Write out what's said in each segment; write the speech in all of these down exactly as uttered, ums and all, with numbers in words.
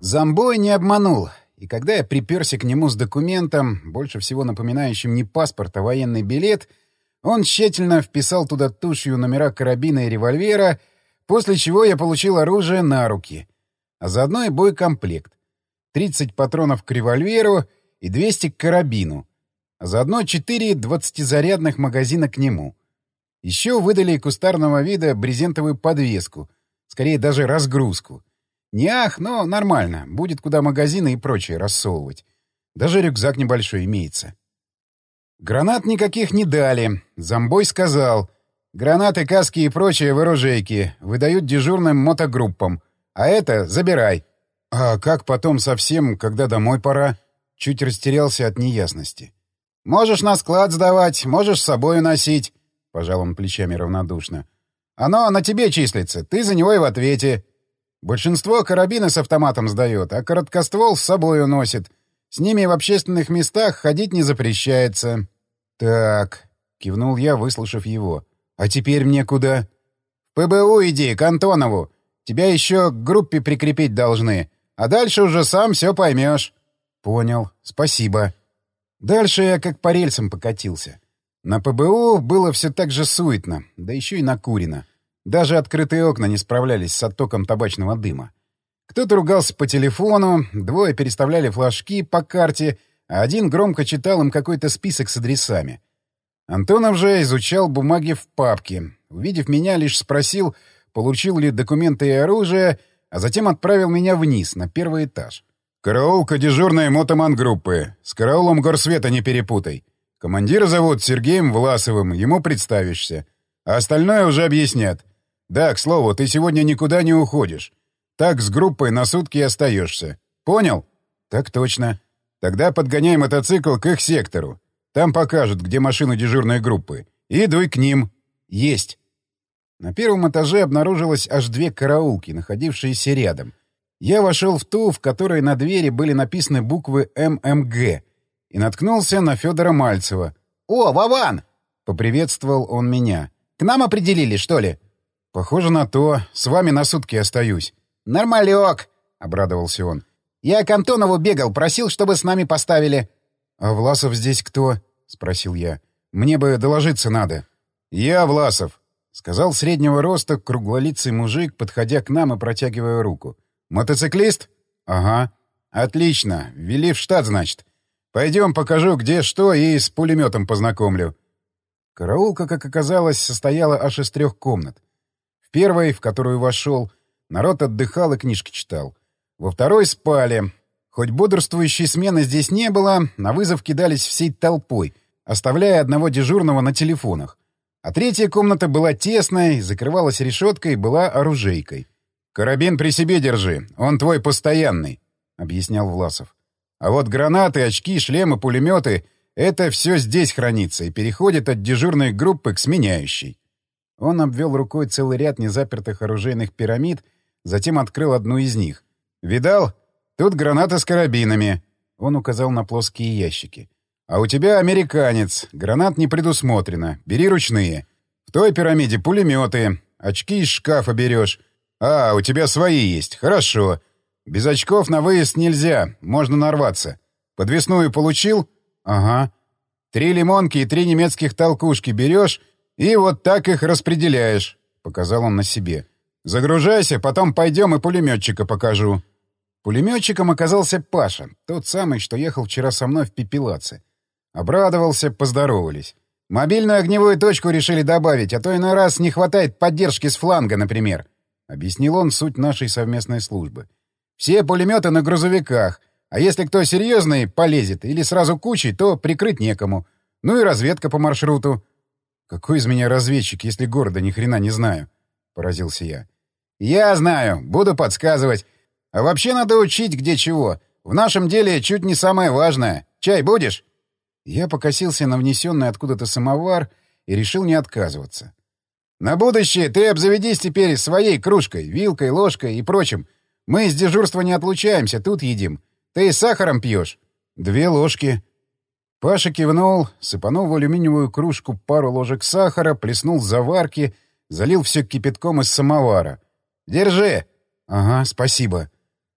Зомбой не обманул, и когда я приперся к нему с документом, больше всего напоминающим не паспорт, а военный билет, он тщательно вписал туда тушью номера карабина и револьвера, после чего я получил оружие на руки, а заодно и боекомплект. тридцать патронов к револьверу и двести к карабину, а заодно четыре двадцатизарядных магазина к нему. Еще выдали кустарного вида брезентовую подвеску, скорее даже разгрузку. Не ах, но нормально, будет куда магазины и прочее рассовывать. Даже рюкзак небольшой имеется. Гранат никаких не дали. Зомбой сказал: гранаты, каски и прочее в оружейке выдают дежурным мотогруппам, а это забирай. А как потом совсем, когда домой пора? Чуть растерялся от неясности. Можешь на склад сдавать, можешь с собой носить, — пожал он плечами равнодушно. Оно на тебе числится, ты за него и в ответе. Большинство карабины с автоматом сдает, а короткоствол с собой уносит. С ними в общественных местах ходить не запрещается. — Так, — кивнул я, выслушав его. — А теперь мне куда? — В ПБУ иди, к Антонову. Тебя еще к группе прикрепить должны. А дальше уже сам все поймешь. — Понял. Спасибо. Дальше я как по рельсам покатился. На ПБУ было все так же суетно, да еще и накурено. Даже открытые окна не справлялись с оттоком табачного дыма. Кто-то ругался по телефону, двое переставляли флажки по карте, а один громко читал им какой-то список с адресами. Антонов же изучал бумаги в папке. Увидев меня, лишь спросил, получил ли документы и оружие, а затем отправил меня вниз, на первый этаж. «Караулка дежурной мотоман-группы. С караулом горсвета не перепутай. Командира зовут Сергеем Власовым, ему представишься. А остальное уже объяснят. Да, к слову, ты сегодня никуда не уходишь. Так с группой на сутки остаешься. Понял?» «Так точно. Тогда подгоняй мотоцикл к их сектору. Там покажут, где машины дежурной группы. И дуй к ним. Есть». На первом этаже обнаружилось аж две караулки, находившиеся рядом. Я вошел в ту, в которой на двери были написаны буквы эм эм гэ, и наткнулся на Федора Мальцева. «О, Вован!» — поприветствовал он меня. «К нам определили, что ли?» «Похоже на то. С вами на сутки остаюсь». «Нормалек!» — обрадовался он. «Я к Антонову бегал, просил, чтобы с нами поставили». «А Власов здесь кто?» — спросил я. «Мне бы доложиться надо». «Я Власов», — сказал среднего роста круглолицый мужик, подходя к нам и протягивая руку. «Мотоциклист?» «Ага». «Отлично. Ввели в штат, значит. Пойдем покажу, где что, и с пулеметом познакомлю». Караулка, как оказалось, состояла аж из трех комнат. В первой, в которую вошел, народ отдыхал и книжки читал. Во второй спали. Хоть бодрствующей смены здесь не было, на вызов кидались всей толпой, оставляя одного дежурного на телефонах. А третья комната была тесной, закрывалась решеткой и была оружейкой. «Карабин при себе держи, он твой постоянный», — объяснял Власов. «А вот гранаты, очки, шлемы, пулеметы — это все здесь хранится и переходит от дежурной группы к сменяющей». Он обвел рукой целый ряд незапертых оружейных пирамид, затем открыл одну из них. «Видал? Тут гранаты с карабинами». Он указал на плоские ящики. «А у тебя американец. Гранат не предусмотрено. Бери ручные. В той пирамиде пулеметы. Очки из шкафа берешь. А, у тебя свои есть. Хорошо. Без очков на выезд нельзя. Можно нарваться. Подвесную получил? Ага. Три лимонки и три немецких толкушки берешь и вот так их распределяешь», — показал он на себе. «Загружайся, потом пойдем и пулеметчика покажу». Пулеметчиком оказался Паша, тот самый, что ехал вчера со мной в Пепелаце. Обрадовался, поздоровались. «Мобильную огневую точку решили добавить, а то иной раз не хватает поддержки с фланга, например», — объяснил он суть нашей совместной службы. «Все пулеметы на грузовиках, а если кто серьезный полезет или сразу кучей, то прикрыть некому. Ну и разведка по маршруту». «Какой из меня разведчик, если города ни хрена не знаю?» — поразился я. «Я знаю, буду подсказывать. А вообще надо учить где чего. В нашем деле чуть не самое важное. Чай будешь?» Я покосился на внесенный откуда-то самовар и решил не отказываться. «На будущее ты обзаведись теперь своей кружкой, вилкой, ложкой и прочим. Мы с дежурства не отлучаемся, тут едим. Ты с сахаром пьешь?» «Две ложки». Паша кивнул, сыпанул в алюминиевую кружку пару ложек сахара, плеснул заварки, залил все кипятком из самовара. «Держи!» «Ага, спасибо».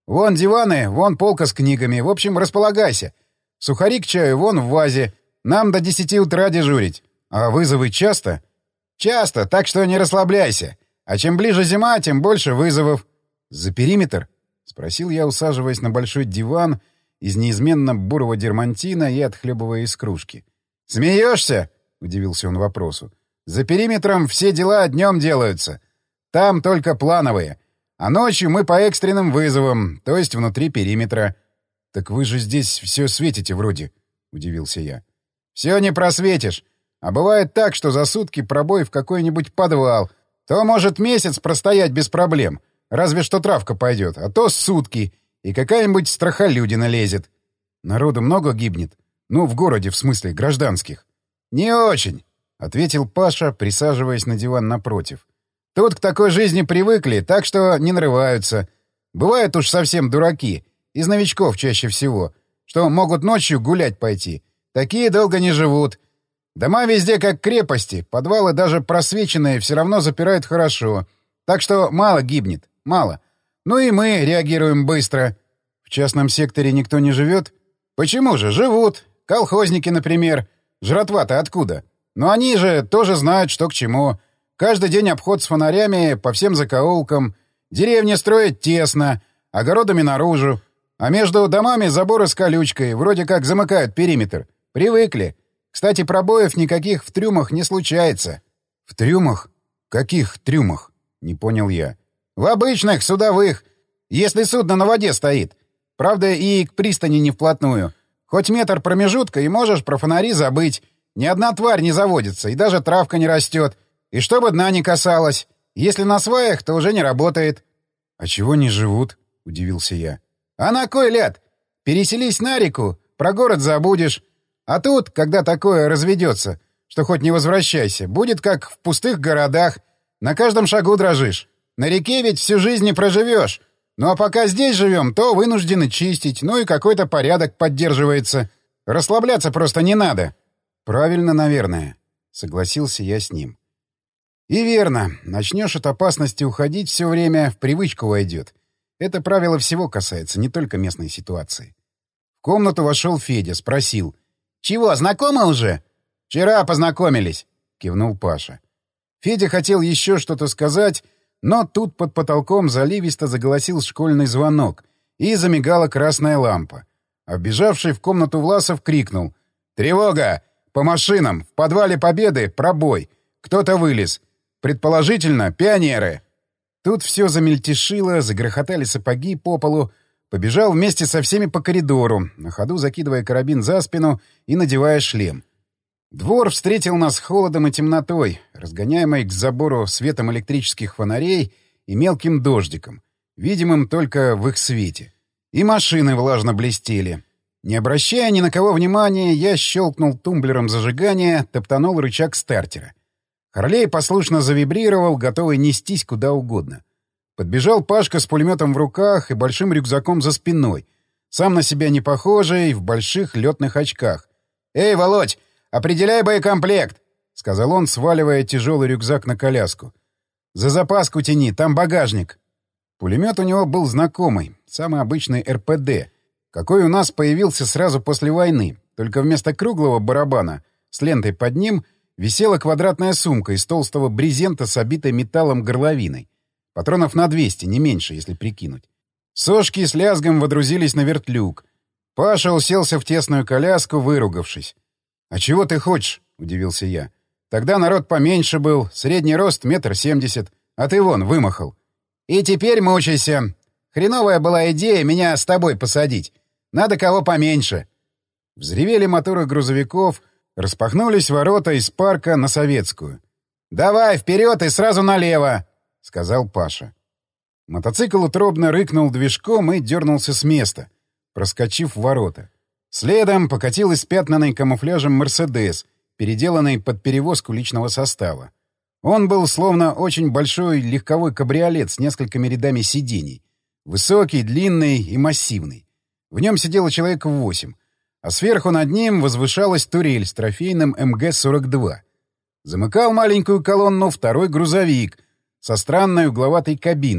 Вон диваны, вон полка с книгами. В общем, располагайся. Сухари к чаю вон в вазе. Нам до десяти утра дежурить. А вызовы часто? Часто, так что не расслабляйся. А чем ближе зима, тем больше вызовов. За периметр? Спросил я, усаживаясь на большой диван из неизменно бурого дермантина и отхлебывая из кружки. «Смеешься?» — удивился он вопросу. «За периметром все дела днем делаются. Там только плановые. А ночью мы по экстренным вызовам, то есть внутри периметра». «Так вы же здесь все светите вроде», — удивился я. «Все не просветишь. А бывает так, что за сутки пробой в какой-нибудь подвал. То может месяц простоять без проблем. Разве что травка пойдет. А то сутки. И какая-нибудь страхолюдина лезет. Народу много гибнет? Ну, в городе, в смысле, гражданских». «Не очень», — ответил Паша, присаживаясь на диван напротив. «Тут к такой жизни привыкли, так что не нарываются. Бывают уж совсем дураки, из новичков чаще всего, что могут ночью гулять пойти. Такие долго не живут. Дома везде как крепости, подвалы даже просвеченные все равно запирают хорошо. Так что мало гибнет, мало. Ну и мы реагируем быстро». «В частном секторе никто не живет?» «Почему же? Живут. Колхозники, например. Жратва-то откуда? Но они же тоже знают, что к чему. Каждый день обход с фонарями по всем закоулкам. Деревни строят тесно, огородами наружу. А между домами заборы с колючкой, вроде как замыкают периметр. Привыкли. Кстати, пробоев никаких в трюмах не случается». «В трюмах? Каких трюмах?» — не понял я. «В обычных, судовых. Если судно на воде стоит. Правда, и к пристани не вплотную. Хоть метр промежутка, и можешь про фонари забыть. Ни одна тварь не заводится, и даже травка не растет. И чтобы дна не касалось. Если на сваях, то уже не работает». «А чего не живут?» — удивился я. «А на кой ляд? Переселись на реку, про город забудешь. А тут, когда такое разведется, что хоть не возвращайся, будет как в пустых городах. На каждом шагу дрожишь. На реке ведь всю жизнь не проживешь. Ну а пока здесь живем, то вынуждены чистить, ну и какой-то порядок поддерживается. Расслабляться просто не надо». «Правильно, наверное», — согласился я с ним. «И верно. Начнешь от опасности уходить все время, в привычку войдет. Это правило всего касается, не только местной ситуации». В комнату вошел Федя, спросил. «Чего, знакомы уже?» «Вчера познакомились», — кивнул Паша. Федя хотел еще что-то сказать, но тут под потолком заливисто заголосил школьный звонок, и замигала красная лампа. А вбежавший в комнату Власов крикнул. «Тревога! По машинам! В подвале Победы пробой! Кто-то вылез! Предположительно, пионеры!» Тут все замельтешило, загрохотали сапоги по полу. Побежал вместе со всеми по коридору, на ходу закидывая карабин за спину и надевая шлем. Двор встретил нас холодом и темнотой, разгоняемой к забору светом электрических фонарей и мелким дождиком, видимым только в их свете. И машины влажно блестели. Не обращая ни на кого внимания, я щелкнул тумблером зажигания, топтанул рычаг стартера. Харлей послушно завибрировал, готовый нестись куда угодно. Подбежал Пашка с пулеметом в руках и большим рюкзаком за спиной, сам на себя не похожий, в больших летных очках. «Эй, Володь, определяй боекомплект!» — сказал он, сваливая тяжелый рюкзак на коляску. «За запаску тяни, там багажник». Пулемет у него был знакомый, самый обычный эр пэ дэ, какой у нас появился сразу после войны, только вместо круглого барабана с лентой под ним висела квадратная сумка из толстого брезента с обитой металлом горловиной. Патронов на двести, не меньше, если прикинуть. Сошки с лязгом водрузились на вертлюг. Паша уселся в тесную коляску, выругавшись. «А чего ты хочешь?» — удивился я. «Тогда народ поменьше был, средний рост метр семьдесят, а ты вон, вымахал. И теперь мучайся. Хреновая была идея меня с тобой посадить. Надо кого поменьше». Взревели моторы грузовиков, распахнулись ворота из парка на Советскую. «Давай, вперед и сразу налево!» — сказал Паша. Мотоцикл утробно рыкнул движком и дернулся с места, проскочив в ворота. Следом покатил испятнанный камуфляжем «Мерседес», переделанный под перевозку личного состава. Он был словно очень большой легковой кабриолет с несколькими рядами сидений. Высокий, длинный и массивный. В нем сидело человек восемь, а сверху над ним возвышалась турель с трофейным эм гэ сорок два. Замыкал маленькую колонну второй грузовик со странной угловатой кабиной,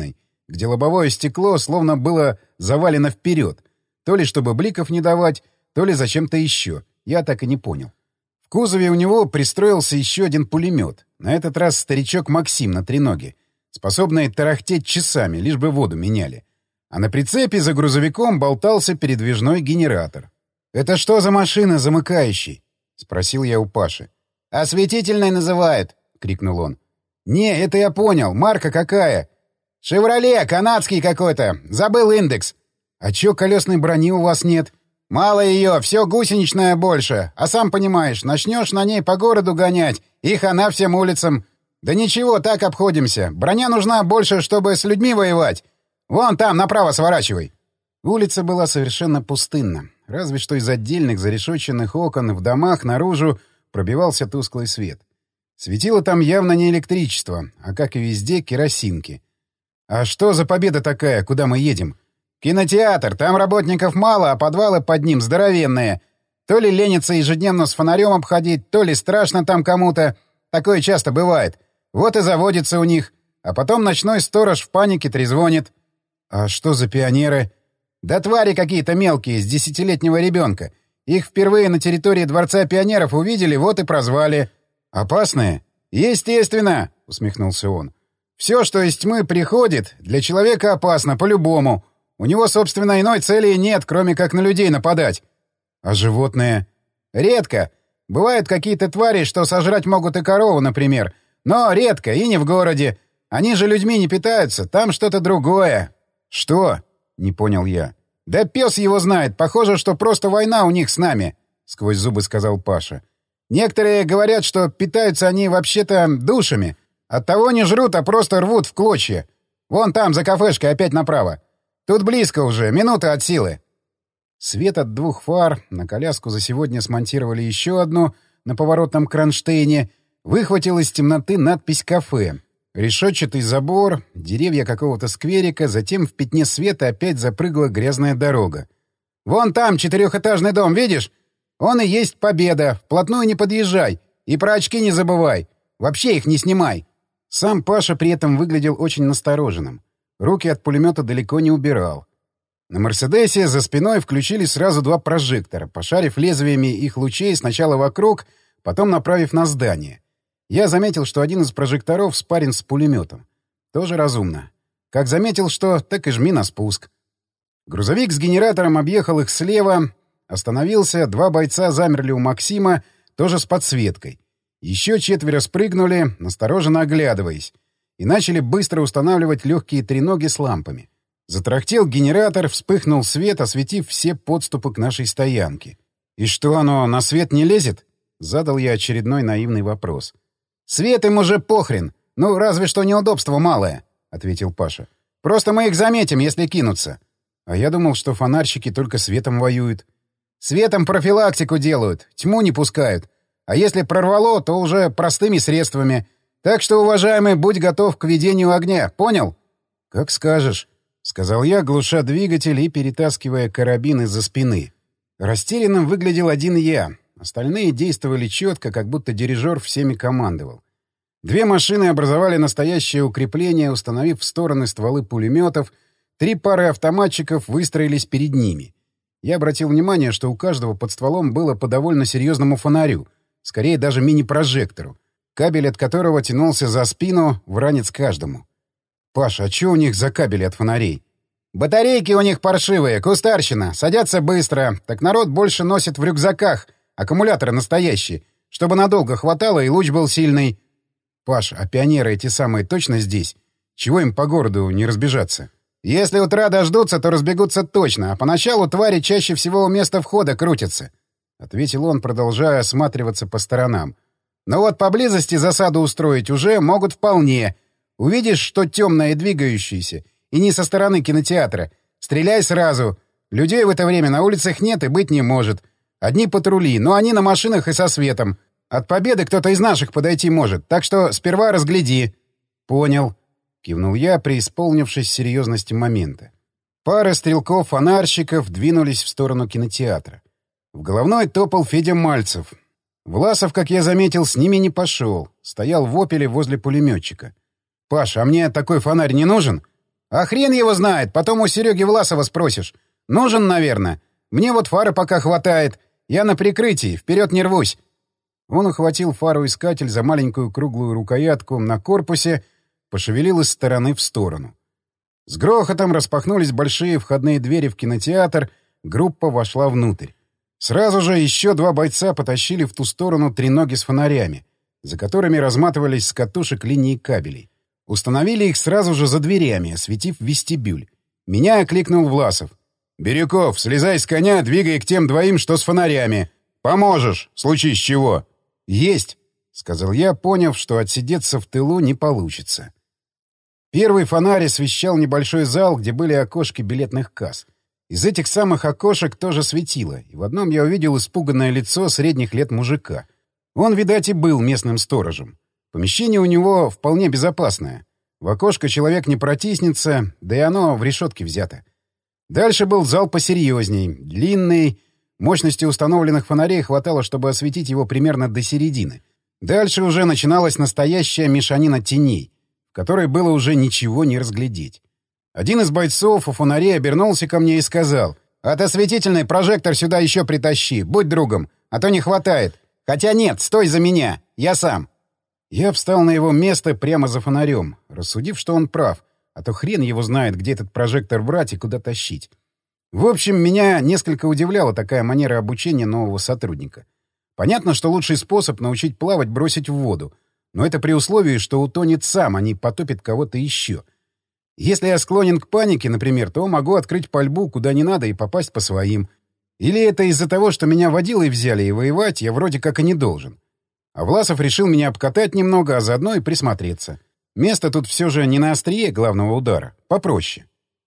где лобовое стекло словно было завалено вперед, то ли чтобы бликов не давать, то ли зачем-то еще. Я так и не понял. В кузове у него пристроился еще один пулемет. На этот раз старичок Максим на треноге, способный тарахтеть часами, лишь бы воду меняли. А на прицепе за грузовиком болтался передвижной генератор. «Это что за машина, замыкающий?» — спросил я у Паши. «Осветительной называют», — крикнул он. «Не, это я понял. Марка какая?» «Шевроле, канадский какой-то. Забыл индекс». «А чё колесной брони у вас нет?» «Мало ее, все гусеничное больше. А сам понимаешь, начнешь на ней по городу гонять, и хана всем улицам. Да ничего, так обходимся. Броня нужна больше, чтобы с людьми воевать. Вон там, направо сворачивай». Улица была совершенно пустынна. Разве что из отдельных зарешоченных окон в домах наружу пробивался тусклый свет. Светило там явно не электричество, а, как и везде, керосинки. «А что за победа такая? Куда мы едем?» «Кинотеатр. Там работников мало, а подвалы под ним здоровенные. То ли ленится ежедневно с фонарем обходить, то ли страшно там кому-то. Такое часто бывает. Вот и заводится у них. А потом ночной сторож в панике трезвонит». «А что за пионеры?» «Да твари какие-то мелкие, с десятилетнего ребенка. Их впервые на территории Дворца пионеров увидели, вот и прозвали». «Опасные?» «Естественно», — усмехнулся он. «Все, что из тьмы приходит, для человека опасно, по-любому. У него, собственно, иной цели и нет, кроме как на людей нападать». «А животные?» «Редко. Бывают какие-то твари, что сожрать могут и корову, например. Но редко, и не в городе. Они же людьми не питаются, там что-то другое». «Что?» — не понял я. «Да пес его знает. Похоже, что просто война у них с нами», — сквозь зубы сказал Паша. «Некоторые говорят, что питаются они вообще-то душами. Оттого не жрут, а просто рвут в клочья. Вон там, за кафешкой, опять направо. Тут близко уже, минута от силы». Свет от двух фар, на коляску за сегодня смонтировали еще одну на поворотном кронштейне, выхватил из темноты надпись «Кафе». Решетчатый забор, деревья какого-то скверика, затем в пятне света опять запрыгала грязная дорога. «Вон там четырехэтажный дом, видишь? Он и есть победа. Вплотную не подъезжай. И про очки не забывай. Вообще их не снимай». Сам Паша при этом выглядел очень настороженным. Руки от пулемета далеко не убирал. На «Мерседесе» за спиной включили сразу два прожектора, пошарив лезвиями их лучей сначала вокруг, потом направив на здание. Я заметил, что один из прожекторов спарен с пулеметом. Тоже разумно. Как заметил, что, так и жми на спуск. Грузовик с генератором объехал их слева, остановился, два бойца замерли у Максима, тоже с подсветкой. Еще четверо спрыгнули, настороженно оглядываясь, и начали быстро устанавливать легкие треноги с лампами. Затрахтел генератор, вспыхнул свет, осветив все подступы к нашей стоянке. «И что, оно на свет не лезет?» — задал я очередной наивный вопрос. «Свет им уже похрен. Ну, разве что неудобство малое», — ответил Паша. «Просто мы их заметим, если кинутся». А я думал, что фонарщики только светом воюют. «Светом профилактику делают, тьму не пускают. А если прорвало, то уже простыми средствами. Так что, уважаемый, будь готов к ведению огня. Понял?» «Как скажешь», — сказал я, глуша двигатель и перетаскивая карабин из-за спины. Растерянным выглядел один я. Остальные действовали четко, как будто дирижер всеми командовал. Две машины образовали настоящее укрепление, установив в стороны стволы пулеметов. Три пары автоматчиков выстроились перед ними. Я обратил внимание, что у каждого под стволом было по довольно серьезному фонарю, скорее даже мини-прожектору, кабель от которого тянулся за спину, в ранец каждому. «Паша, а что у них за кабели от фонарей?» «Батарейки у них паршивые, кустарщина, садятся быстро, так народ больше носит в рюкзаках, аккумуляторы настоящие, чтобы надолго хватало и луч был сильный». «Паш, а пионеры эти самые точно здесь? Чего им по городу не разбежаться?» «Если утра дождутся, то разбегутся точно, а поначалу твари чаще всего у места входа крутятся», — ответил он, продолжая осматриваться по сторонам. «Но вот поблизости засаду устроить уже могут вполне. Увидишь, что темное и двигающееся, и не со стороны кинотеатра, стреляй сразу. Людей в это время на улицах нет и быть не может. Одни патрули, но они на машинах и со светом. От Победы кто-то из наших подойти может, так что сперва разгляди». «Понял», — кивнул я, преисполнившись серьезности момента. Пара стрелков-фонарщиков двинулись в сторону кинотеатра. В головной топал Федя Мальцев. Власов, как я заметил, с ними не пошел. Стоял в «Опеле» возле пулеметчика. «Паша, а мне такой фонарь не нужен?» А хрен его знает, потом у Сереги Власова спросишь. Нужен, наверное. Мне вот фары пока хватает. Я на прикрытии, вперед не рвусь. Он ухватил фару-искатель за маленькую круглую рукоятку на корпусе, пошевелил из стороны в сторону. С грохотом распахнулись большие входные двери в кинотеатр, группа вошла внутрь. Сразу же еще два бойца потащили в ту сторону треноги с фонарями, за которыми разматывались с катушек линии кабелей. Установили их сразу же за дверями, осветив вестибюль. Меня окликнул Власов. «Бирюков, слезай с коня, двигай к тем двоим, что с фонарями. Поможешь, случись чего». «Есть», — сказал я, поняв, что отсидеться в тылу не получится. Первый фонарь освещал небольшой зал, где были окошки билетных касс. Из этих самых окошек тоже светило, и в одном я увидел испуганное лицо средних лет мужика. Он, видать, и был местным сторожем. Помещение у него вполне безопасное. В окошко человек не протиснется, да и оно в решетке взято. Дальше был зал посерьезней, длинный. Мощности установленных фонарей хватало, чтобы осветить его примерно до середины. Дальше уже начиналась настоящая мешанина теней, в которой было уже ничего не разглядеть. Один из бойцов у фонарей обернулся ко мне и сказал: «От осветительный прожектор сюда еще притащи, будь другом, а то не хватает. Хотя нет, стой за меня, я сам». Я встал на его место прямо за фонарем, рассудив, что он прав, а то хрен его знает, где этот прожектор брать и куда тащить. В общем, меня несколько удивляла такая манера обучения нового сотрудника. Понятно, что лучший способ научить плавать — бросить в воду, но это при условии, что утонет сам, а не потопит кого-то еще. Если я склонен к панике, например, то могу открыть пальбу куда не надо и попасть по своим. Или это из-за того, что меня водилой взяли, и воевать я вроде как и не должен. А Власов решил меня обкатать немного, а заодно и присмотреться. Место тут все же не на острие главного удара, попроще.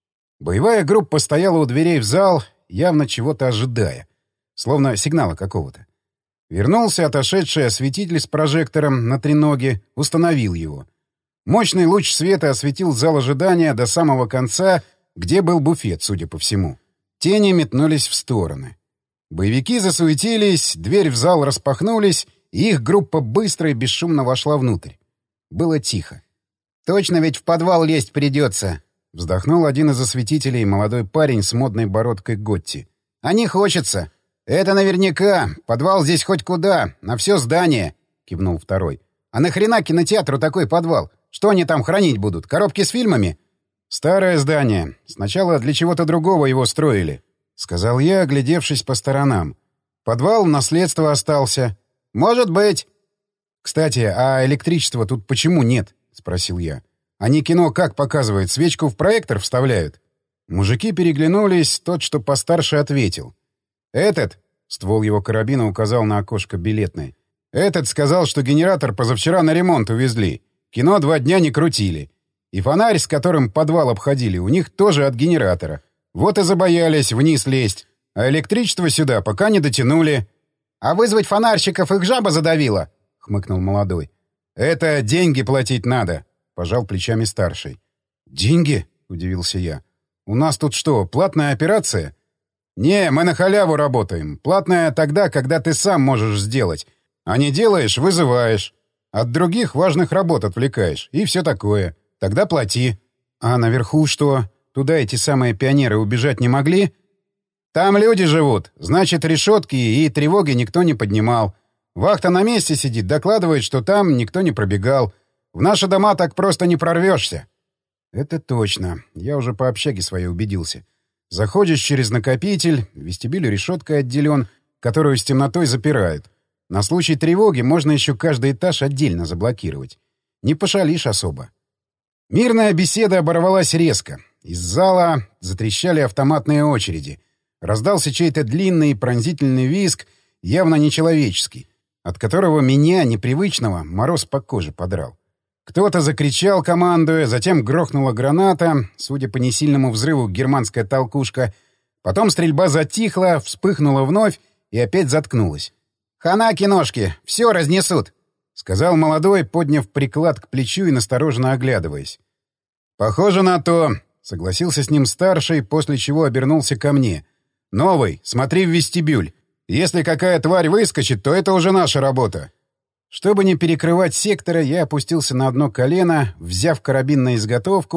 Боевая группа стояла у дверей в зал, явно чего-то ожидая. Словно сигнала какого-то. Вернулся отошедший осветитель с прожектором на треноге, установил его. Мощный луч света осветил зал ожидания до самого конца, где был буфет, судя по всему. Тени метнулись в стороны. Боевики засуетились, дверь в зал распахнулись, и их группа быстро и бесшумно вошла внутрь. Было тихо. «Точно ведь в подвал лезть придется!» — вздохнул один из осветителей, молодой парень с модной бородкой Готти. «А не хочется. Это наверняка. Подвал здесь хоть куда, на все здание!» — кивнул второй. «А нахрена кинотеатру такой подвал? Что они там хранить будут? Коробки с фильмами?» «Старое здание. Сначала для чего-то другого его строили», — сказал я, оглядевшись по сторонам. «Подвал наследство остался». «Может быть». «Кстати, а электричества тут почему нет?» — спросил я. «Они кино как показывают? Свечку в проектор вставляют?» Мужики переглянулись, тот, что постарше, ответил. «Этот», — ствол его карабина указал на окошко билетной, «этот сказал, что генератор позавчера на ремонт увезли. Кино два дня не крутили. И фонарь, с которым подвал обходили, у них тоже от генератора. Вот и забоялись вниз лезть. А электричество сюда пока не дотянули». «А вызвать фонарщиков их жаба задавила?» — хмыкнул молодой. «Это деньги платить надо», — пожал плечами старший. «Деньги?» — удивился я. «У нас тут что, платная операция?» «Не, мы на халяву работаем. Платная тогда, когда ты сам можешь сделать. А не делаешь — вызываешь. От других важных работ отвлекаешь. И все такое. Тогда плати». «А наверху что? Туда эти самые пионеры убежать не могли?» «Там люди живут. Значит, решетки и тревоги никто не поднимал. Вахта на месте сидит, докладывает, что там никто не пробегал. В наши дома так просто не прорвешься». «Это точно. Я уже по общаге своей убедился. Заходишь через накопитель, вестибюль решеткой отделен, которую с темнотой запирают. На случай тревоги можно еще каждый этаж отдельно заблокировать. Не пошалишь особо». Мирная беседа оборвалась резко. Из зала затрещали автоматные очереди. Раздался чей-то длинный пронзительный визг, явно нечеловеческий, от которого меня, непривычного, мороз по коже подрал. Кто-то закричал, командуя, затем грохнула граната, судя по несильному взрыву, германская толкушка. Потом стрельба затихла, вспыхнула вновь и опять заткнулась. «Хана, киношки, все разнесут», — сказал молодой, подняв приклад к плечу и настороженно оглядываясь. «Похоже на то», — согласился с ним старший, после чего обернулся ко мне. «Новый, смотри в вестибюль. Если какая тварь выскочит, то это уже наша работа». Чтобы не перекрывать сектора, я опустился на одно колено, взяв карабин на изготовку,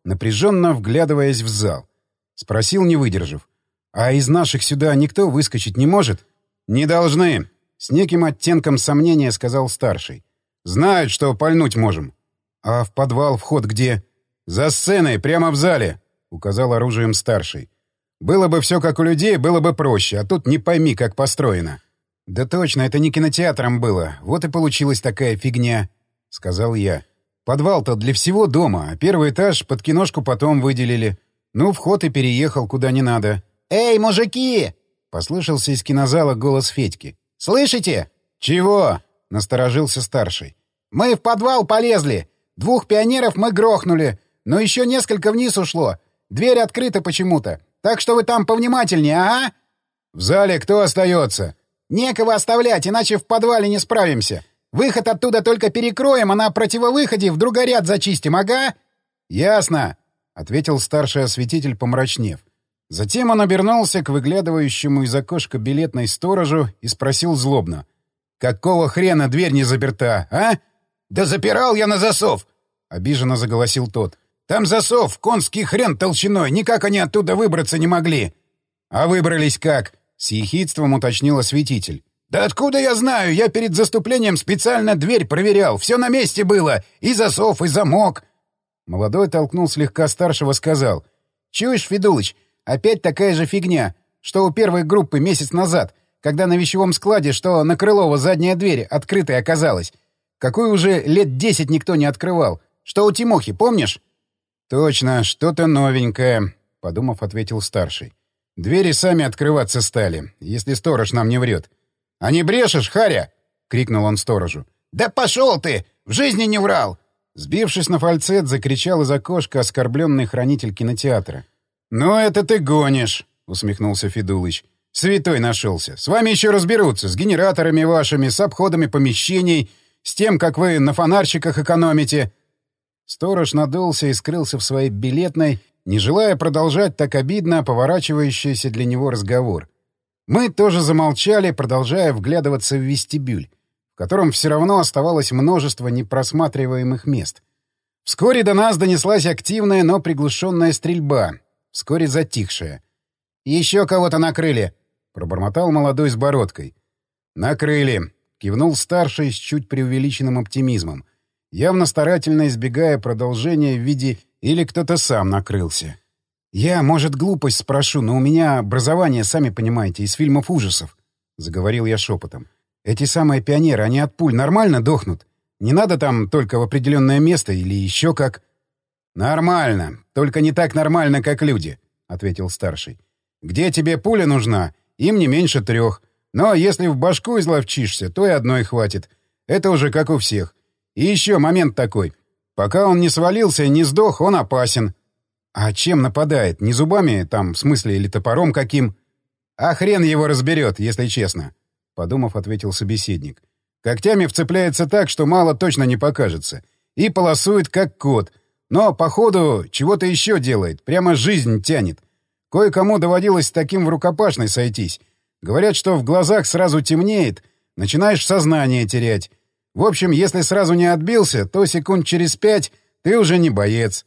напряженно вглядываясь в зал. Спросил, не выдержав. «А из наших сюда никто выскочить не может?» «Не должны», — с неким оттенком сомнения сказал старший. «Знают, что пальнуть можем». «А в подвал вход где?» «За сценой, прямо в зале», — указал оружием старший. «Было бы все как у людей, было бы проще, а тут не пойми, как построено». «Да точно, это не кинотеатром было. Вот и получилась такая фигня», — сказал я. «Подвал-то для всего дома, а первый этаж под киношку потом выделили. Ну, вход и переехал куда не надо». «Эй, мужики!» — послышался из кинозала голос Федьки. «Слышите?» «Чего?» — насторожился старший. «Мы в подвал полезли. Двух пионеров мы грохнули, но еще несколько вниз ушло. Дверь открыта почему-то. Так что вы там повнимательнее, ага?» «В зале кто остается?» «Некого оставлять, иначе в подвале не справимся. Выход оттуда только перекроем, а на противовыходе в другоряд зачистим, ага?» «Ясно», — ответил старший осветитель, помрачнев. Затем он обернулся к выглядывающему из окошка билетной сторожу и спросил злобно. «Какого хрена дверь не заперта, а?» «Да запирал я на засов!» — обиженно заголосил тот. «Там засов, конский хрен толщиной, никак они оттуда выбраться не могли». «А выбрались как?» — с ехидством уточнил осветитель. «Да откуда я знаю? Я перед заступлением специально дверь проверял. Все на месте было. И засов, и замок». Молодой толкнул слегка старшего, сказал. «Чуешь, Федулыч, опять такая же фигня, что у первой группы месяц назад, когда на вещевом складе, что на Крылова задняя дверь открытой оказалась. Какую уже лет десять никто не открывал. Что у Тимохи, помнишь?» «Точно, что-то новенькое», — подумав, ответил старший. «Двери сами открываться стали, если сторож нам не врет». «А не брешешь, Харя?» — крикнул он сторожу. «Да пошел ты! В жизни не врал!» Сбившись на фальцет, закричал из окошка оскорбленный хранитель кинотеатра. «Ну это ты гонишь!» — усмехнулся Федулыч. «Святой нашелся. С вами еще разберутся, с генераторами вашими, с обходами помещений, с тем, как вы на фонарщиках экономите». Сторож надулся и скрылся в своей билетной, не желая продолжать так обидно поворачивающийся для него разговор. Мы тоже замолчали, продолжая вглядываться в вестибюль, в котором все равно оставалось множество непросматриваемых мест. Вскоре до нас донеслась активная, но приглушенная стрельба, вскоре затихшая. «Еще кого-то накрыли!» — пробормотал молодой с бородкой. «Накрыли!» — кивнул старший с чуть преувеличенным оптимизмом, явно старательно избегая продолжения в виде «или кто-то сам накрылся». «Я, может, глупость спрошу, но у меня образование, сами понимаете, из фильмов ужасов», — заговорил я шепотом. «Эти самые пионеры, они от пуль нормально дохнут? Не надо там только в определенное место или еще как?» «Нормально, только не так нормально, как люди», — ответил старший. «Где тебе пуля нужна, им не меньше трех. Но если в башку изловчишься, то и одной хватит. Это уже как у всех. И еще момент такой. Пока он не свалился и не сдох, он опасен». «А чем нападает? Не зубами, там, в смысле, или топором каким?» «А хрен его разберет, если честно», — подумав, ответил собеседник. «Когтями вцепляется так, что мало точно не покажется. И полосует, как кот. Но, походу, чего-то еще делает. Прямо жизнь тянет. Кое-кому доводилось с таким в рукопашной сойтись. Говорят, что в глазах сразу темнеет, начинаешь сознание терять. В общем, если сразу не отбился, то секунд через пять ты уже не боец».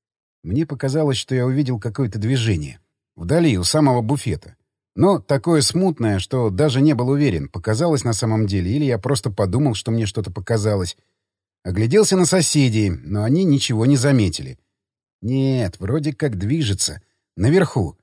Мне показалось, что я увидел какое-то движение. Вдали, у самого буфета. Но такое смутное, что даже не был уверен, показалось на самом деле, или я просто подумал, что мне что-то показалось. Огляделся на соседей, но они ничего не заметили. Нет, вроде как движется. Наверху.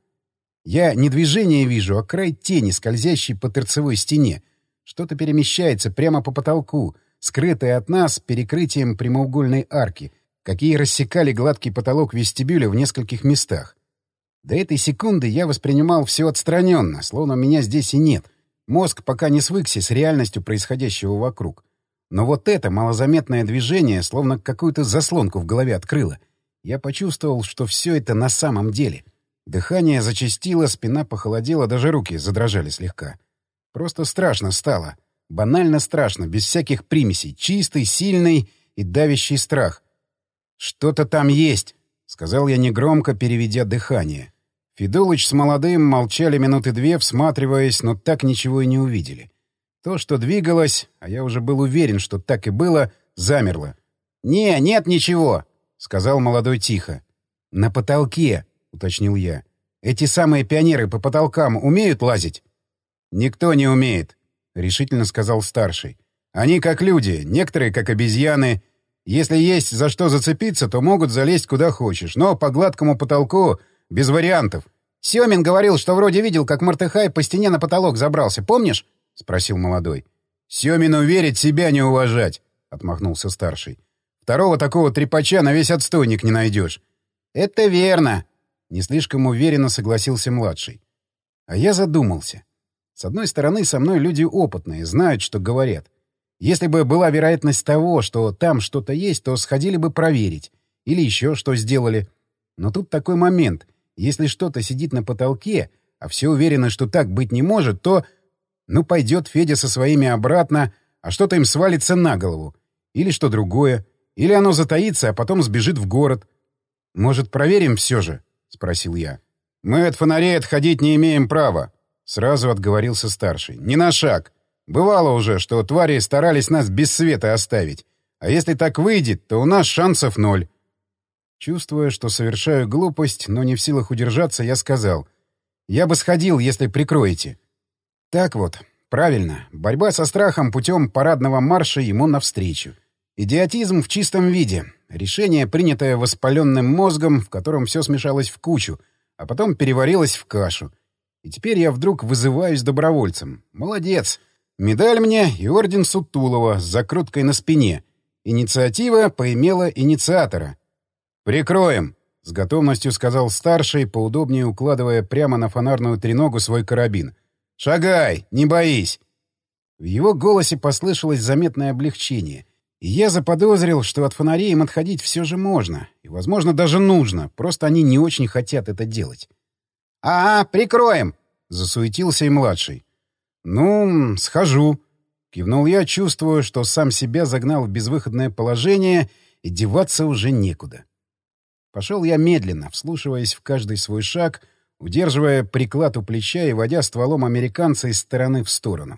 Я не движение вижу, а край тени, скользящей по торцевой стене. Что-то перемещается прямо по потолку, скрытое от нас перекрытием прямоугольной арки, какие рассекали гладкий потолок вестибюля в нескольких местах. До этой секунды я воспринимал все отстраненно, словно меня здесь и нет. Мозг пока не свыкся с реальностью происходящего вокруг. Но вот это малозаметное движение словно какую-то заслонку в голове открыло. Я почувствовал, что все это на самом деле. Дыхание зачастило, спина похолодела, даже руки задрожали слегка. Просто страшно стало. Банально страшно, без всяких примесей. Чистый, сильный и давящий страх. «Что-то там есть», — сказал я негромко, переведя дыхание. Федулыч с молодым молчали минуты две, всматриваясь, но так ничего и не увидели. То, что двигалось, а я уже был уверен, что так и было, замерло. «Не, нет ничего», — сказал молодой тихо. «На потолке», — уточнил я. «Эти самые пионеры по потолкам умеют лазить?» «Никто не умеет», — решительно сказал старший. «Они как люди, некоторые как обезьяны. Если есть за что зацепиться, то могут залезть куда хочешь, но по гладкому потолку без вариантов». «Семин говорил, что вроде видел, как Мартыхай по стене на потолок забрался, помнишь?» — спросил молодой. «Семину верить, себя не уважать», — отмахнулся старший. «Второго такого трепача на весь отстойник не найдешь». «Это верно», — не слишком уверенно согласился младший. А я задумался. С одной стороны, со мной люди опытные, знают, что говорят. Если бы была вероятность того, что там что-то есть, то сходили бы проверить. Или еще что сделали. Но тут такой момент. Если что-то сидит на потолке, а все уверены, что так быть не может, то... Ну, пойдет Федя со своими обратно, а что-то им свалится на голову. Или что другое. Или оно затаится, а потом сбежит в город. «Может, проверим все же?» — спросил я. «Мы от фонарей отходить не имеем права», — сразу отговорился старший. «Ни на шаг. Бывало уже, что твари старались нас без света оставить. А если так выйдет, то у нас шансов ноль». Чувствуя, что совершаю глупость, но не в силах удержаться, я сказал. «Я бы сходил, если прикроете». Так вот, правильно. Борьба со страхом путем парадного марша ему навстречу. Идиотизм в чистом виде. Решение, принятое воспаленным мозгом, в котором все смешалось в кучу, а потом переварилось в кашу. И теперь я вдруг вызываюсь добровольцем. Молодец. Медаль мне и орден Сутулова с закруткой на спине. Инициатива поимела инициатора. «Прикроем!» — с готовностью сказал старший, поудобнее укладывая прямо на фонарную треногу свой карабин. «Шагай! Не боись!» В его голосе послышалось заметное облегчение. И я заподозрил, что от фонарей им отходить все же можно. И, возможно, даже нужно. Просто они не очень хотят это делать. «Ага, прикроем!» — засуетился и младший. «Ну, схожу», — кивнул я, чувствуя, что сам себя загнал в безвыходное положение, и деваться уже некуда. Пошел я медленно, вслушиваясь в каждый свой шаг, удерживая приклад у плеча и водя стволом американца из стороны в сторону.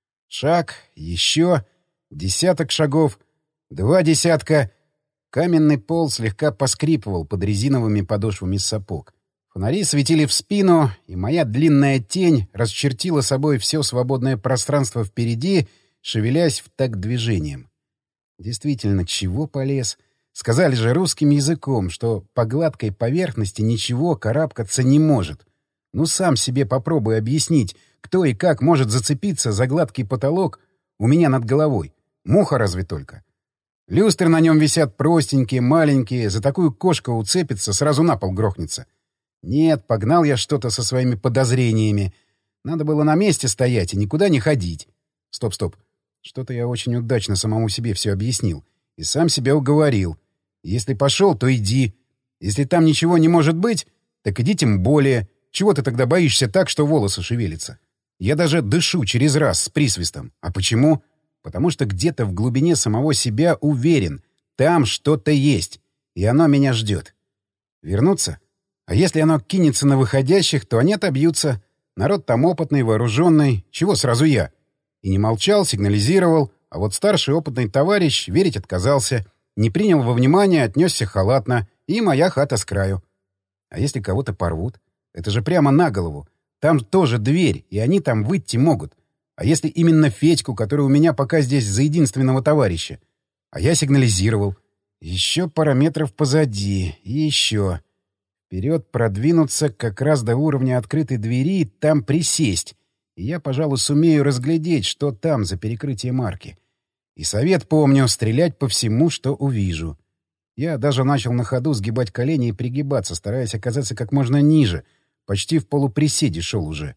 Шаг, еще, десяток шагов, два десятка. Каменный пол слегка поскрипывал под резиновыми подошвами сапог. Фонари светили в спину, и моя длинная тень расчертила собой все свободное пространство впереди, шевелясь в такт движением. Действительно, чего полез? Сказали же русским языком, что по гладкой поверхности ничего карабкаться не может. Ну сам себе попробуй объяснить, кто и как может зацепиться за гладкий потолок у меня над головой. Муха разве только. Люстры на нем висят простенькие, маленькие, за такую кошка уцепится, сразу на пол грохнется. Нет, погнал я что-то со своими подозрениями. Надо было на месте стоять и никуда не ходить. Стоп, стоп. Что-то я очень удачно самому себе все объяснил. И сам себя уговорил. Если пошел, то иди. Если там ничего не может быть, так иди тем более. Чего ты тогда боишься так, что волосы шевелятся? Я даже дышу через раз с присвистом. А почему? Потому что где-то в глубине самого себя уверен. Там что-то есть. И оно меня ждет. Вернуться? А если оно кинется на выходящих, то они отобьются. Народ там опытный, вооруженный. Чего сразу я? И не молчал, сигнализировал. А вот старший опытный товарищ верить отказался. Не принял во внимание, отнесся халатно. И моя хата с краю. А если кого-то порвут? Это же прямо на голову. Там тоже дверь, и они там выйти могут. А если именно Федьку, который у меня пока здесь за единственного товарища? А я сигнализировал. Еще пара метров позади. И еще. Вперед продвинуться как раз до уровня открытой двери, там присесть. И я, пожалуй, сумею разглядеть, что там за перекрытием арки. И совет помню — стрелять по всему, что увижу. Я даже начал на ходу сгибать колени и пригибаться, стараясь оказаться как можно ниже. Почти в полуприседе шел уже.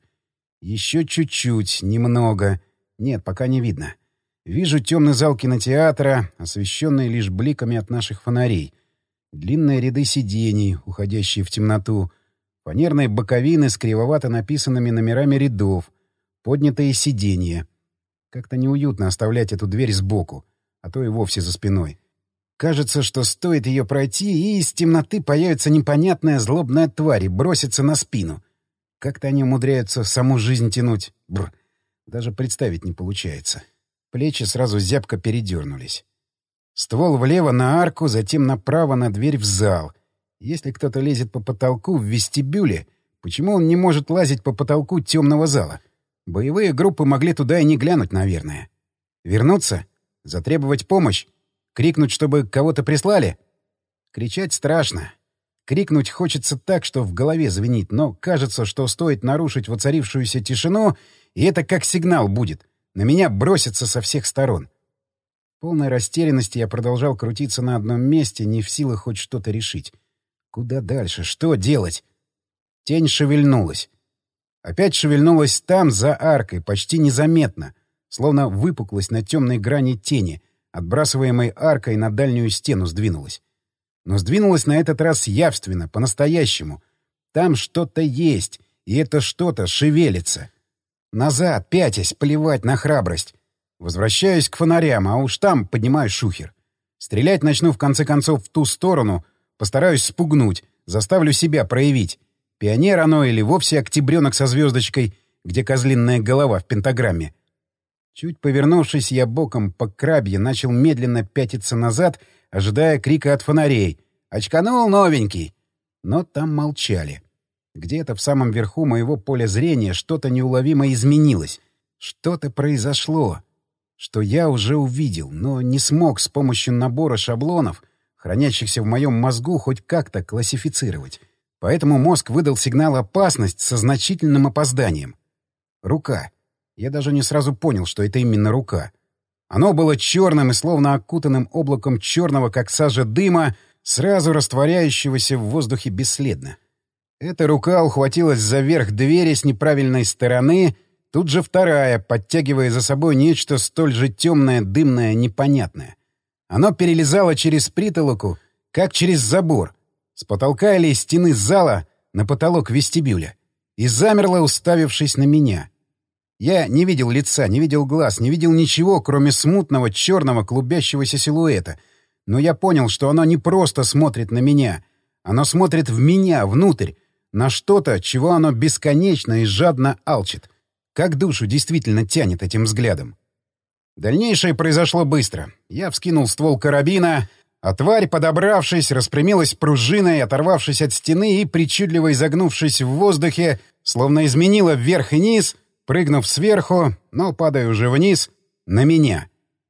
Еще чуть-чуть, немного. Нет, пока не видно. Вижу темный зал кинотеатра, освещенный лишь бликами от наших фонарей. Длинные ряды сидений, уходящие в темноту. Фанерные боковины с кривовато написанными номерами рядов. Поднятые сиденья. Как-то неуютно оставлять эту дверь сбоку, а то и вовсе за спиной. Кажется, что стоит ее пройти, и из темноты появится непонятная злобная тварь и бросится на спину. Как-то они умудряются саму жизнь тянуть. Бррр. Даже представить не получается. Плечи сразу зябко передернулись. Ствол влево на арку, затем направо на дверь в зал. Если кто-то лезет по потолку в вестибюле, почему он не может лазить по потолку темного зала? Боевые группы могли туда и не глянуть, наверное. Вернуться? Затребовать помощь? Крикнуть, чтобы кого-то прислали? Кричать страшно. Крикнуть хочется так, что в голове звенит, но кажется, что стоит нарушить воцарившуюся тишину, и это как сигнал будет. На меня бросится со всех сторон. В полной растерянности я продолжал крутиться на одном месте, не в силах хоть что-то решить. Куда дальше? Что делать? Тень шевельнулась. Опять шевельнулась там, за аркой, почти незаметно, словно выпуклость на темной грани тени, отбрасываемой аркой на дальнюю стену сдвинулась. Но сдвинулась на этот раз явственно, по-настоящему. Там что-то есть, и это что-то шевелится. Назад, пятясь, плевать на храбрость. Возвращаюсь к фонарям, а уж там поднимаю шухер. Стрелять начну в конце концов в ту сторону, постараюсь спугнуть, заставлю себя проявить. Пионер оно или вовсе октябренок со звездочкой, где козлиная голова в пентаграмме. Чуть повернувшись, я боком по крабье начал медленно пятиться назад, ожидая крика от фонарей. «Очканул, новенький!» Но там молчали. Где-то в самом верху моего поля зрения что-то неуловимо изменилось. Что-то произошло, что я уже увидел, но не смог с помощью набора шаблонов, хранящихся в моем мозгу, хоть как-то классифицировать. Поэтому мозг выдал сигнал «опасность» со значительным опозданием. Рука. Я даже не сразу понял, что это именно рука. Оно было черным и словно окутанным облаком черного, как сажа дыма, сразу растворяющегося в воздухе бесследно. Эта рука ухватилась за верх двери с неправильной стороны, тут же вторая, подтягивая за собой нечто столь же темное, дымное, непонятное. Оно перелезало через притолоку, как через забор, с потолка или из стены зала на потолок вестибюля, и замерло, уставившись на меня. Я не видел лица, не видел глаз, не видел ничего, кроме смутного черного клубящегося силуэта. Но я понял, что оно не просто смотрит на меня. Оно смотрит в меня, внутрь, на что-то, чего оно бесконечно и жадно алчит. Как душу действительно тянет этим взглядом. Дальнейшее произошло быстро. Я вскинул ствол карабина, а тварь, подобравшись, распрямилась пружиной, оторвавшись от стены и, причудливо изогнувшись в воздухе, словно изменила вверх и низ, прыгнув сверху, но падая уже вниз, на меня.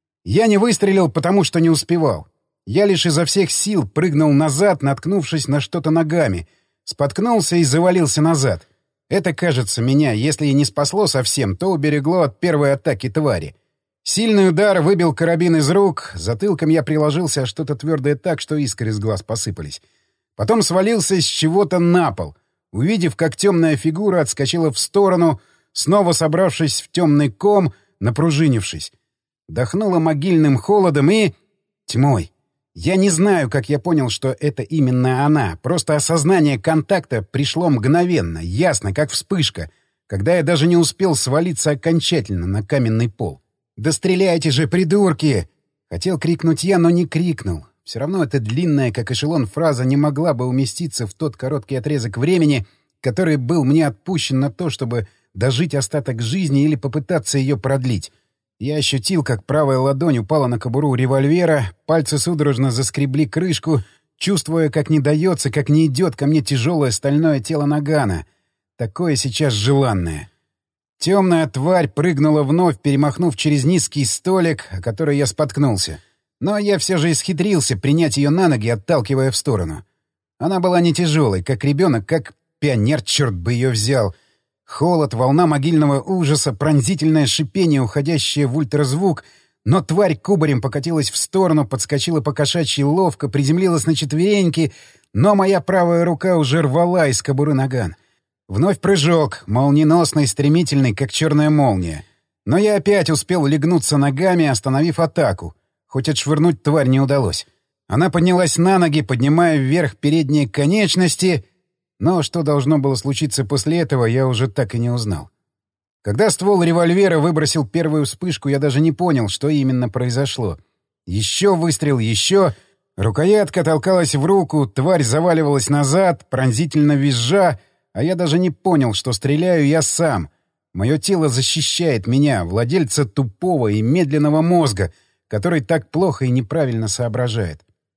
Я не выстрелил, потому что не успевал. Я лишь изо всех сил прыгнул назад, наткнувшись на что-то ногами, споткнулся и завалился назад. Это, кажется, меня, если и не спасло совсем, то уберегло от первой атаки твари. Сильный удар выбил карабин из рук, затылком я приложился о что-то твердое так, что искры из глаз посыпались. Потом свалился с чего-то на пол, увидев, как темная фигура отскочила в сторону, снова собравшись в темный ком, напружинившись. Дохнуло могильным холодом и... тьмой. Я не знаю, как я понял, что это именно она. Просто осознание контакта пришло мгновенно, ясно, как вспышка, когда я даже не успел свалиться окончательно на каменный пол. «Да стреляйте же, придурки!» Хотел крикнуть я, но не крикнул. Все равно эта длинная, как эшелон, фраза не могла бы уместиться в тот короткий отрезок времени, который был мне отпущен на то, чтобы дожить остаток жизни или попытаться ее продлить. Я ощутил, как правая ладонь упала на кобуру револьвера, пальцы судорожно заскребли крышку, чувствуя, как не дается, как не идет ко мне тяжелое стальное тело нагана. Такое сейчас желанное. Темная тварь прыгнула вновь, перемахнув через низкий столик, о который я споткнулся. Но я все же исхитрился принять ее на ноги, отталкивая в сторону. Она была не тяжелой, как ребенок, как пионер, черт бы ее взял. Холод, волна могильного ужаса, пронзительное шипение, уходящее в ультразвук. Но тварь кубарем покатилась в сторону, подскочила по-кошачьи ловко, приземлилась на четвереньки, но моя правая рука уже рвала из кобуры наган. Вновь прыжок, молниеносный, стремительный, как черная молния. Но я опять успел легнуться ногами, остановив атаку. Хоть отшвырнуть тварь не удалось. Она поднялась на ноги, поднимая вверх передние конечности... Но что должно было случиться после этого, я уже так и не узнал. Когда ствол револьвера выбросил первую вспышку, я даже не понял, что именно произошло. Еще выстрел, еще... Рукоятка толкалась в руку, тварь заваливалась назад, пронзительно визжа, а я даже не понял, что стреляю я сам. Мое тело защищает меня, владельца тупого и медленного мозга, который так плохо и неправильно соображает.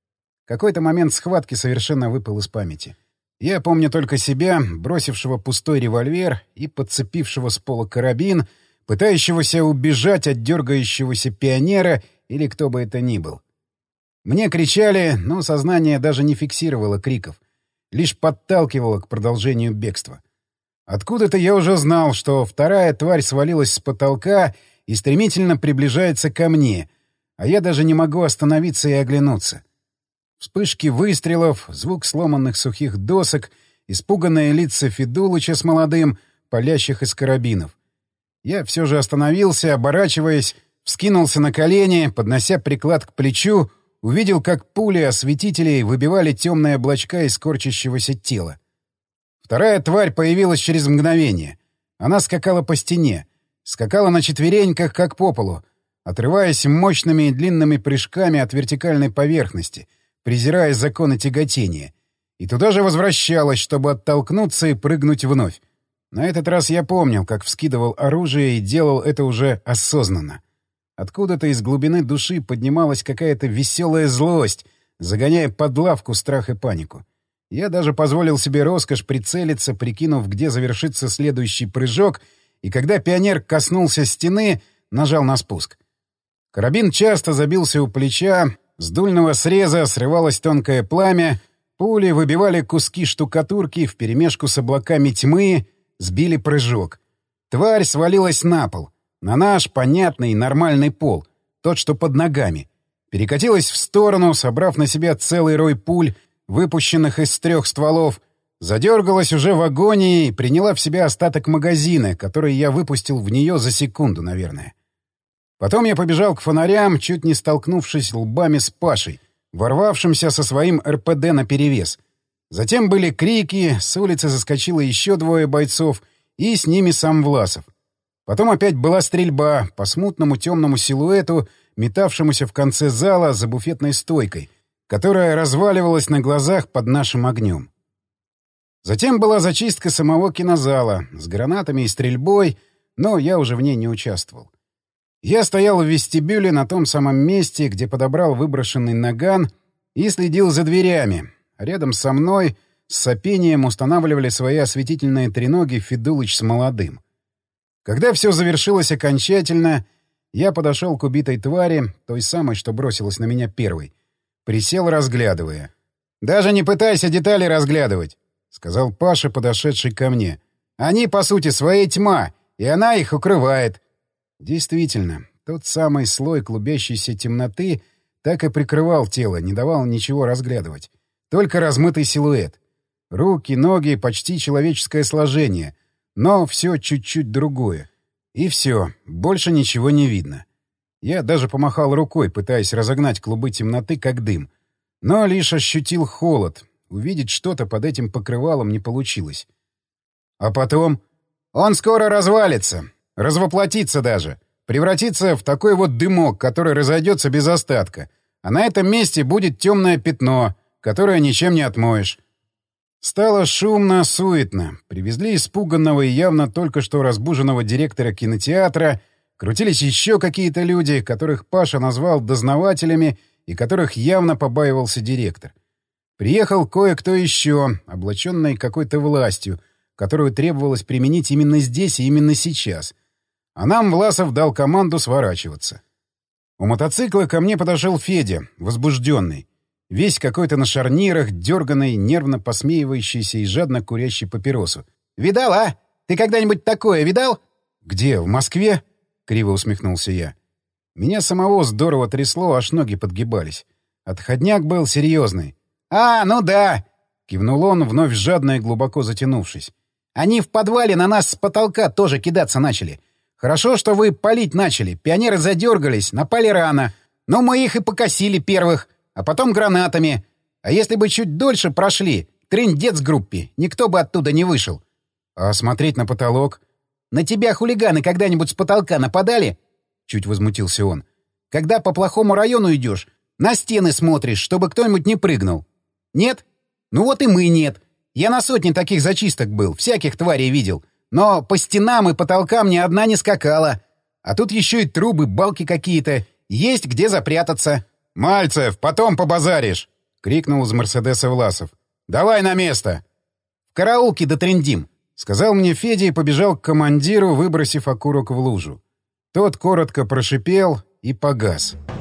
Какой-то момент схватки совершенно выпал из памяти. Я помню только себя, бросившего пустой револьвер и подцепившего с пола карабин, пытающегося убежать от дергающегося пионера или кто бы это ни был. Мне кричали, но сознание даже не фиксировало криков, лишь подталкивало к продолжению бегства. Откуда-то я уже знал, что вторая тварь свалилась с потолка и стремительно приближается ко мне, а я даже не могу остановиться и оглянуться. Вспышки выстрелов, звук сломанных сухих досок, испуганные лица Федулыча с молодым, палящих из карабинов. Я все же остановился, оборачиваясь, вскинулся на колени, поднося приклад к плечу, увидел, как пули осветителей выбивали темные облачка из корчащегося тела. Вторая тварь появилась через мгновение. Она скакала по стене, скакала на четвереньках, как по полу, отрываясь мощными и длинными прыжками от вертикальной поверхности, презирая законы тяготения, и туда же возвращалась, чтобы оттолкнуться и прыгнуть вновь. На этот раз я помнил, как вскидывал оружие и делал это уже осознанно. Откуда-то из глубины души поднималась какая-то веселая злость, загоняя под лавку страх и панику. Я даже позволил себе роскошь прицелиться, прикинув, где завершится следующий прыжок, и когда пионер коснулся стены, нажал на спуск. Карабин часто забился у плеча, с дульного среза срывалось тонкое пламя, пули выбивали куски штукатурки вперемешку с облаками тьмы, сбили прыжок. Тварь свалилась на пол, на наш понятный нормальный пол, тот, что под ногами. Перекатилась в сторону, собрав на себя целый рой пуль, выпущенных из трех стволов, задергалась уже в агонии и приняла в себя остаток магазина, который я выпустил в нее за секунду, наверное. Потом я побежал к фонарям, чуть не столкнувшись лбами с Пашей, ворвавшимся со своим РПД наперевес. Затем были крики, с улицы заскочило еще двое бойцов, и с ними сам Власов. Потом опять была стрельба по смутному темному силуэту, метавшемуся в конце зала за буфетной стойкой, которая разваливалась на глазах под нашим огнем. Затем была зачистка самого кинозала с гранатами и стрельбой, но я уже в ней не участвовал. Я стоял в вестибюле на том самом месте, где подобрал выброшенный наган, и следил за дверями. Рядом со мной с сопением устанавливали свои осветительные треноги Федулыч с молодым. Когда все завершилось окончательно, я подошел к убитой твари, той самой, что бросилась на меня первой. Присел, разглядывая. «Даже не пытайся детали разглядывать», — сказал Паша, подошедший ко мне. «Они, по сути, своей тьма, и она их укрывает». Действительно, тот самый слой клубящейся темноты так и прикрывал тело, не давал ничего разглядывать. Только размытый силуэт. Руки, ноги, почти человеческое сложение, но все чуть-чуть другое. И все, больше ничего не видно. Я даже помахал рукой, пытаясь разогнать клубы темноты, как дым. Но лишь ощутил холод. Увидеть что-то под этим покрывалом не получилось. А потом... Он скоро развалится. Развоплотится даже. Превратится в такой вот дымок, который разойдется без остатка. А на этом месте будет темное пятно, которое ничем не отмоешь. Стало шумно, суетно. Привезли испуганного и явно только что разбуженного директора кинотеатра. Крутились еще какие-то люди, которых Паша назвал дознавателями и которых явно побаивался директор. Приехал кое-кто еще, облаченный какой-то властью, которую требовалось применить именно здесь и именно сейчас. А нам Власов дал команду сворачиваться. У мотоцикла ко мне подошел Федя, возбужденный. Весь какой-то на шарнирах, дерганный, нервно посмеивающийся и жадно курящий папиросу. «Видал, а? Ты когда-нибудь такое видал?» «Где? В Москве?» — криво усмехнулся я. Меня самого здорово трясло, аж ноги подгибались. Отходняк был серьезный. «А, ну да!» — кивнул он, вновь жадно и глубоко затянувшись. «Они в подвале на нас с потолка тоже кидаться начали. Хорошо, что вы палить начали. Пионеры задергались, напали рано. Но мы их и покосили первых, а потом гранатами. А если бы чуть дольше прошли, трындец группе, никто бы оттуда не вышел». «А смотреть на потолок?» «На тебя хулиганы когда-нибудь с потолка нападали?» Чуть возмутился он. «Когда по плохому району идешь, на стены смотришь, чтобы кто-нибудь не прыгнул. Нет? Ну вот и мы нет. Я на сотне таких зачисток был, всяких тварей видел. Но по стенам и потолкам ни одна не скакала. А тут еще и трубы, балки какие-то. Есть где запрятаться». «Мальцев, потом побазаришь!» — крикнул из «Мерседеса» Власов. «Давай на место!» «В караулке дотрындим!» — сказал мне Федя и побежал к командиру, выбросив окурок в лужу. Тот коротко прошипел и погас.